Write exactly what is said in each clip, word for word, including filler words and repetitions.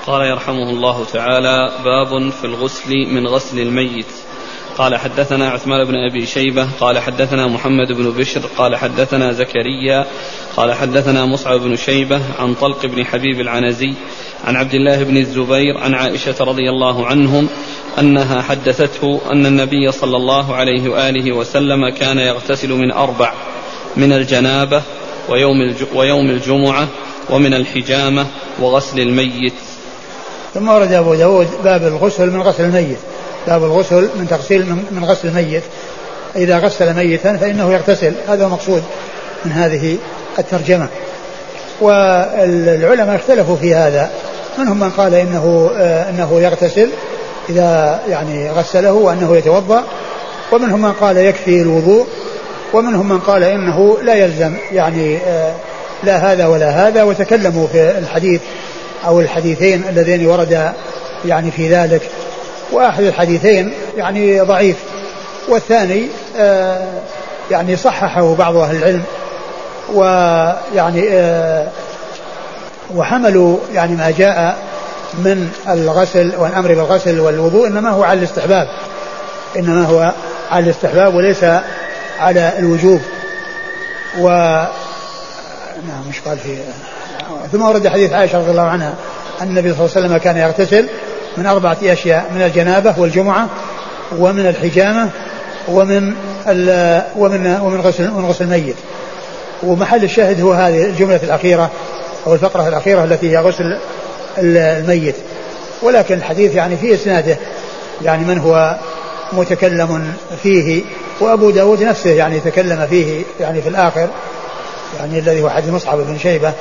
قال يرحمه الله تعالى: باب في الغسل من غسل الميت. قال حدثنا عثمان بن أبي شيبة قال حدثنا محمد بن بشر قال حدثنا زكريا قال حدثنا مصعب بن شيبة عن طلق بن حبيب العنزي عن عبد الله بن الزبير عن عائشة رضي الله عنهم أنها حدثته أن النبي صلى الله عليه وآله وسلم كان يغتسل من أربع: من الجنابة ويوم, ويوم الجمعة ومن الحجامة وغسل الميت. ثم ورد أبو داود باب الغسل من غسل الميت. باب الغسل من تغسيل من غسل الميت، إذا غسل ميتا فإنه يغتسل. هذا مقصود من هذه الترجمة. والعلماء اختلفوا في هذا، منهم من قال إنه, إنه يغتسل إذا يعني غسله وأنه يتوضأ، ومنهم من قال يكفي الوضوء، ومنهم من قال إنه لا يلزم يعني لا هذا ولا هذا. وتكلموا في الحديث أو الحديثين اللذين ورد يعني في ذلك، وأحد الحديثين يعني ضعيف، والثاني آه يعني صححه بعض أهل العلم، ويعني آه وحملوا يعني ما جاء من الغسل والأمر بالغسل والوضوء إنما هو على الاستحباب، إنما هو على الاستحباب وليس على الوجوب. و نعم مش قال فيه. ثم ورد حديث عائشة رضي الله عنها أن النبي صلى الله عليه وسلم كان يغتسل من أربعة أشياء: من الجنابة والجمعة ومن الحجامة ومن ومن ومن غسل من غسل الميت. ومحل الشاهد هو هذه الجملة الأخيرة أو الفقرة الأخيرة التي هي غسل الميت. ولكن الحديث يعني في إسناده يعني من هو متكلم فيه، وأبو داود نفسه يعني تكلم فيه يعني في الآخر، يعني الذي هو حديث مصعب بن شيبة.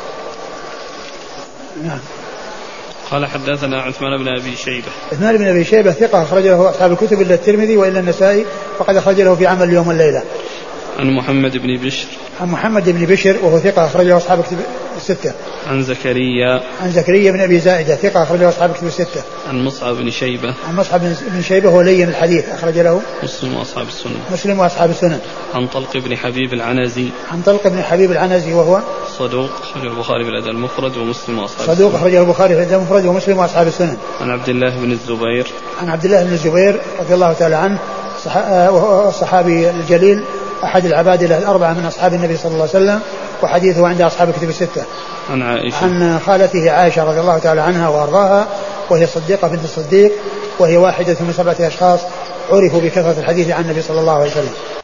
نعم. قال حدثنا عثمان بن أبي شيبة. عثمان بن أبي شيبة ثقة أخرج له أصحاب الكتب إلا الترمذي وإلا النسائي، فقد أخرج له في عمل اليوم والليلة. عن محمد بن بشر. عن محمد بن بشر وهو ثقة أخرج له أصحاب الكتب الستة. عن زكريا. عن زكريا بن أبي زائدة ثقة أخرج له أصحاب الكتب الستة. عن مصعب بن شيبة. عن مصعب بن شيبة هو لين الحديث أخرج له مسلم وأصحاب السنن. مسلم وأصحاب السنن. عن طلق بن حبيب العنزي. عن طلق بن حبيب العنزي وهو صدوق أخرجه البخاري في الأدب المفرد ومسلم وأصحاب السنن. صدوق أخرجه البخاري في الأدب المفرد ومسلم وأصحاب السنن. عن عبد الله بن الزبير. عن عبد الله بن الزبير رضي الله تعالى عنه وهو الصحابي الجليل أحد العبادلة الأربعة من أصحاب النبي صلى الله عليه وسلم، وحديثه عند أصحاب الكتب الستة. عن عائشة. عن خالته عائشة رضي الله تعالى عنها وأرضاها، وهي صديقة بنت الصديق، وهي واحدة من سبعة أشخاص عرفوا بكثرة الحديث عن النبي صلى الله عليه وسلم.